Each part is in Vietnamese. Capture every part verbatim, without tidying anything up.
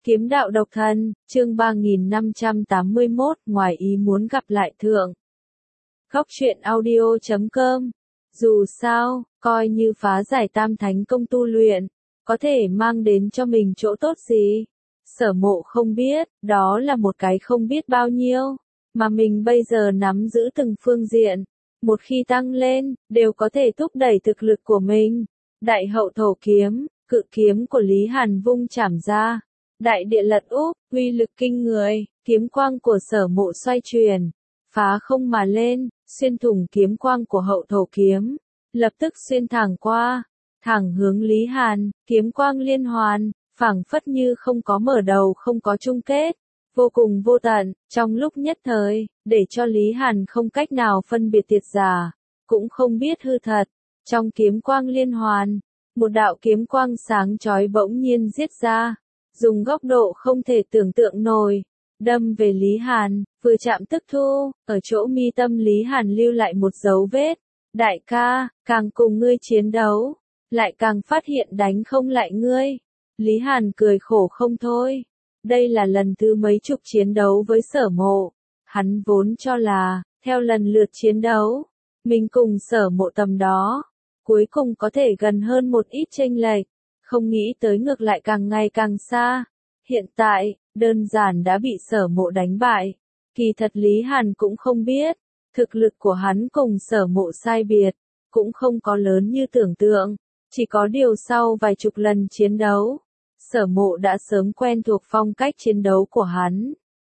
Kiếm đạo độc thân, chương ba nghìn năm trăm tám mươi mốt, ngoài ý muốn gặp lại thượng. Góc truyện audio chấm com. Dù sao, coi như phá giải tam thánh công tu luyện, có thể mang đến cho mình chỗ tốt gì? Sở Mộ không biết, đó là một cái không biết bao nhiêu, mà mình bây giờ nắm giữ từng phương diện. Một khi tăng lên, đều có thể thúc đẩy thực lực của mình. Đại hậu thổ kiếm, cự kiếm của Lý Hàn vung chảm ra. Đại địa lật úp, uy lực kinh người, kiếm quang của Sở Mộ xoay chuyển, phá không mà lên, xuyên thủng kiếm quang của hậu thổ kiếm, lập tức xuyên thẳng qua, thẳng hướng Lý Hàn, kiếm quang liên hoàn, phảng phất như không có mở đầu không có chung kết, vô cùng vô tận, trong lúc nhất thời, để cho Lý Hàn không cách nào phân biệt thiệt giả, cũng không biết hư thật. Trong kiếm quang liên hoàn, một đạo kiếm quang sáng chói bỗng nhiên giết ra, dùng góc độ không thể tưởng tượng nổi, đâm về Lý Hàn, vừa chạm tức thu, ở chỗ mi tâm Lý Hàn lưu lại một dấu vết. Đại ca, càng cùng ngươi chiến đấu, lại càng phát hiện đánh không lại ngươi. Lý Hàn cười khổ không thôi. Đây là lần thứ mấy chục chiến đấu với Sở Mộ. Hắn vốn cho là, theo lần lượt chiến đấu, mình cùng Sở Mộ tầm đó, cuối cùng có thể gần hơn một ít chênh lệch. Không nghĩ tới ngược lại càng ngày càng xa. Hiện tại, đơn giản đã bị Sở Mộ đánh bại. Kỳ thật Lý Hàn cũng không biết, thực lực của hắn cùng Sở Mộ sai biệt, cũng không có lớn như tưởng tượng. Chỉ có điều sau vài chục lần chiến đấu, Sở Mộ đã sớm quen thuộc phong cách chiến đấu của hắn.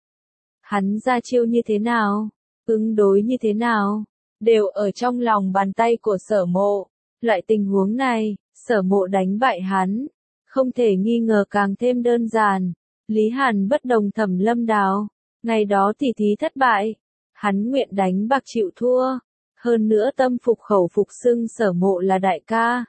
Hắn ra chiêu như thế nào, ứng đối như thế nào, đều ở trong lòng bàn tay của Sở Mộ. Loại tình huống này, Sở Mộ đánh bại hắn, không thể nghi ngờ càng thêm đơn giản. Lý Hàn bất đồng Thẩm Lâm Đào, ngày đó tỉ thí thất bại, hắn nguyện đánh bạc chịu thua, hơn nữa tâm phục khẩu phục xưng Sở Mộ là đại ca.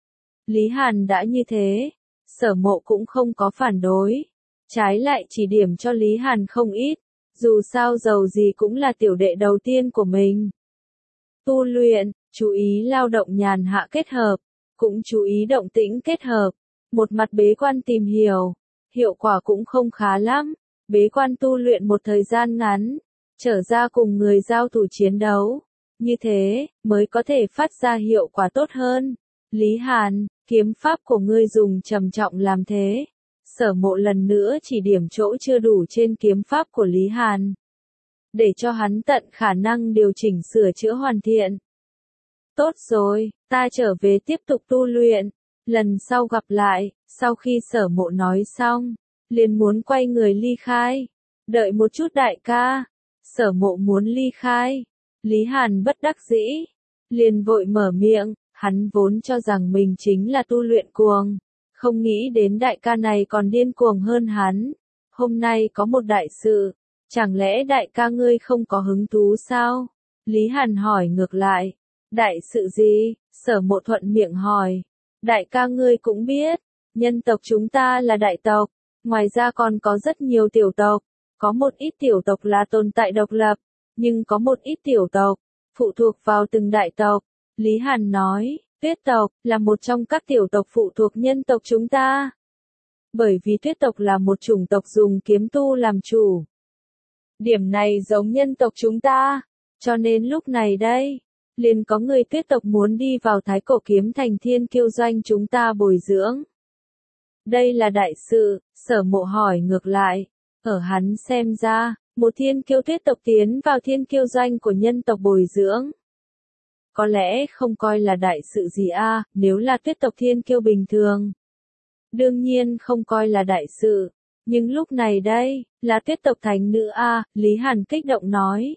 Lý Hàn đã như thế, Sở Mộ cũng không có phản đối, trái lại chỉ điểm cho Lý Hàn không ít, dù sao dầu gì cũng là tiểu đệ đầu tiên của mình. Tu luyện, chú ý lao động nhàn hạ kết hợp, cũng chú ý động tĩnh kết hợp, một mặt bế quan tìm hiểu, hiệu quả cũng không khá lắm, bế quan tu luyện một thời gian ngắn, trở ra cùng người giao thủ chiến đấu, như thế, mới có thể phát ra hiệu quả tốt hơn. Lý Hàn, kiếm pháp của ngươi dùng trầm trọng làm thế. Sở Mộ lần nữa chỉ điểm chỗ chưa đủ trên kiếm pháp của Lý Hàn, để cho hắn tận khả năng điều chỉnh sửa chữa hoàn thiện. Tốt rồi, ta trở về tiếp tục tu luyện, lần sau gặp lại. Sau khi Sở Mộ nói xong, liền muốn quay người ly khai. Đợi một chút đại ca. Sở Mộ muốn ly khai. Lý Hàn bất đắc dĩ, liền vội mở miệng. Hắn vốn cho rằng mình chính là tu luyện cuồng, không nghĩ đến đại ca này còn điên cuồng hơn hắn. Hôm nay có một đại sự, chẳng lẽ đại ca ngươi không có hứng thú sao? Lý Hàn hỏi ngược lại. Đại sự gì? Sở Mộ thuận miệng hỏi. Đại ca ngươi cũng biết, nhân tộc chúng ta là đại tộc, ngoài ra còn có rất nhiều tiểu tộc, có một ít tiểu tộc là tồn tại độc lập, nhưng có một ít tiểu tộc phụ thuộc vào từng đại tộc. Lý Hàn nói, Tuyết tộc là một trong các tiểu tộc phụ thuộc nhân tộc chúng ta. Bởi vì Tuyết tộc là một chủng tộc dùng kiếm tu làm chủ. Điểm này giống nhân tộc chúng ta, cho nên lúc này đây, liền có người Tuyết tộc muốn đi vào Thái Cổ Kiếm Thành Thiên Kiêu Doanh chúng ta bồi dưỡng. Đây là đại sự. Sở Mộ hỏi ngược lại. Ở hắn xem ra, một thiên kiêu Tuyết tộc tiến vào Thiên Kiêu Doanh của nhân tộc bồi dưỡng, có lẽ không coi là đại sự gì a, à, nếu là Tuyết tộc thiên kiêu bình thường, đương nhiên không coi là đại sự, nhưng lúc này đây, là Tuyết tộc thánh nữ a, à, Lý Hàn kích động nói.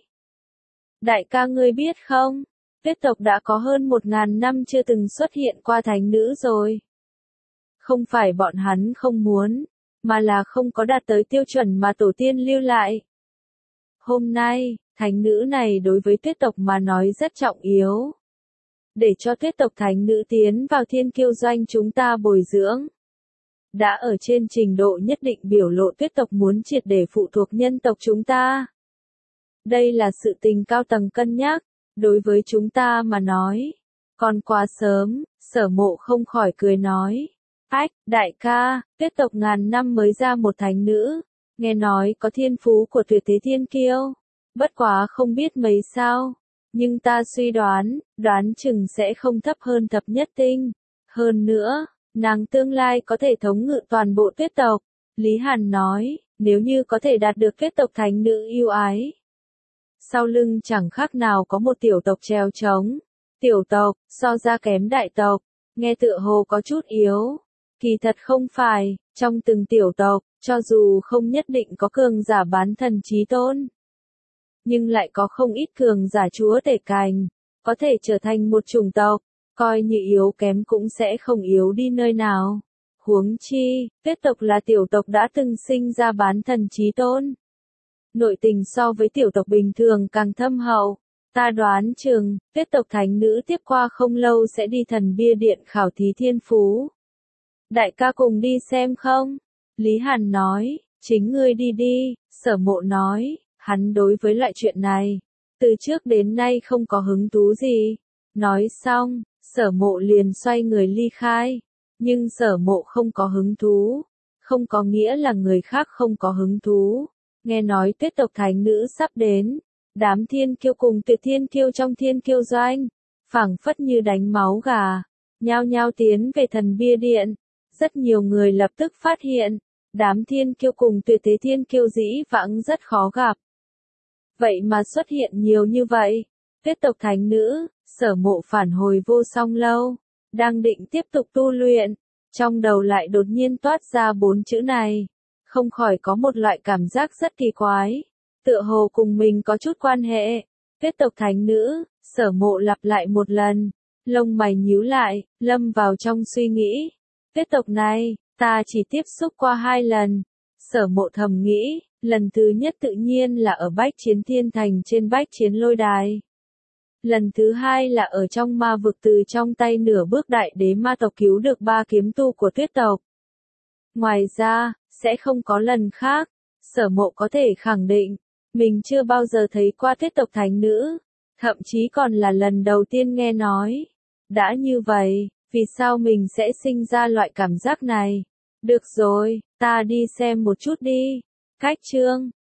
Đại ca ngươi biết không, Tuyết tộc đã có hơn một ngàn năm chưa từng xuất hiện qua thánh nữ rồi. Không phải bọn hắn không muốn, mà là không có đạt tới tiêu chuẩn mà tổ tiên lưu lại. Hôm nay, thánh nữ này đối với Tuyết tộc mà nói rất trọng yếu. Để cho Tuyết tộc thánh nữ tiến vào Thiên Kiêu Doanh chúng ta bồi dưỡng, đã ở trên trình độ nhất định biểu lộ Tuyết tộc muốn triệt để phụ thuộc nhân tộc chúng ta. Đây là sự tình cao tầng cân nhắc, đối với chúng ta mà nói, còn quá sớm. Sở Mộ không khỏi cười nói. Ách, đại ca, tuyết tộc ngàn năm mới ra một thánh nữ, nghe nói có thiên phú của tuyệt thế thiên kiêu, bất quá không biết mấy sao, nhưng ta suy đoán, đoán chừng sẽ không thấp hơn thập nhất tinh. Hơn nữa, nàng tương lai có thể thống ngự toàn bộ tuyết tộc. Lý Hàn nói, nếu như có thể đạt được tuyết tộc thánh nữ yêu ái. Sau lưng chẳng khác nào có một tiểu tộc treo trống. Tiểu tộc, so ra kém đại tộc, nghe tựa hồ có chút yếu. Kỳ thật không phải, trong từng tiểu tộc, cho dù không nhất định có cường giả bán thần chí tôn, nhưng lại có không ít cường giả chúa tể cành, có thể trở thành một chủng tộc, coi như yếu kém cũng sẽ không yếu đi nơi nào. Huống chi, tuyết tộc là tiểu tộc đã từng sinh ra bán thần chí tôn. Nội tình so với tiểu tộc bình thường càng thâm hậu. Ta đoán chừng, tuyết tộc thánh nữ tiếp qua không lâu sẽ đi thần bia điện khảo thí thiên phú. Đại ca cùng đi xem không? Lý Hàn nói, chính ngươi đi đi, Sở Mộ nói, hắn đối với loại chuyện này, từ trước đến nay không có hứng thú gì. Nói xong, Sở Mộ liền xoay người ly khai, nhưng Sở Mộ không có hứng thú, không có nghĩa là người khác không có hứng thú. Nghe nói tuyết tộc thánh nữ sắp đến, đám thiên kiêu cùng tuyệt thiên kiêu trong thiên kiêu doanh, phảng phất như đánh máu gà, nhao nhao tiến về thần bia điện. Rất nhiều người lập tức phát hiện, đám thiên kiêu cùng tuyệt thế thiên kiêu dĩ vãng rất khó gặp. Vậy mà xuất hiện nhiều như vậy, tuyết tộc thánh nữ, Sở Mộ phản hồi vô song lâu, đang định tiếp tục tu luyện, trong đầu lại đột nhiên toát ra bốn chữ này, không khỏi có một loại cảm giác rất kỳ quái, tựa hồ cùng mình có chút quan hệ. Tuyết tộc thánh nữ, Sở Mộ lặp lại một lần, lông mày nhíu lại, lâm vào trong suy nghĩ. Tuyết tộc này, ta chỉ tiếp xúc qua hai lần. Sở Mộ thầm nghĩ, lần thứ nhất tự nhiên là ở Bách Chiến Thiên Thành trên Bách Chiến Lôi Đài. Lần thứ hai là ở trong ma vực từ trong tay nửa bước đại đế ma tộc cứu được ba kiếm tu của tuyết tộc. Ngoài ra, sẽ không có lần khác. Sở Mộ có thể khẳng định, mình chưa bao giờ thấy qua tuyết tộc thánh nữ, thậm chí còn là lần đầu tiên nghe nói. Đã như vậy, vì sao mình sẽ sinh ra loại cảm giác này? Được rồi, ta đi xem một chút đi. Cách chương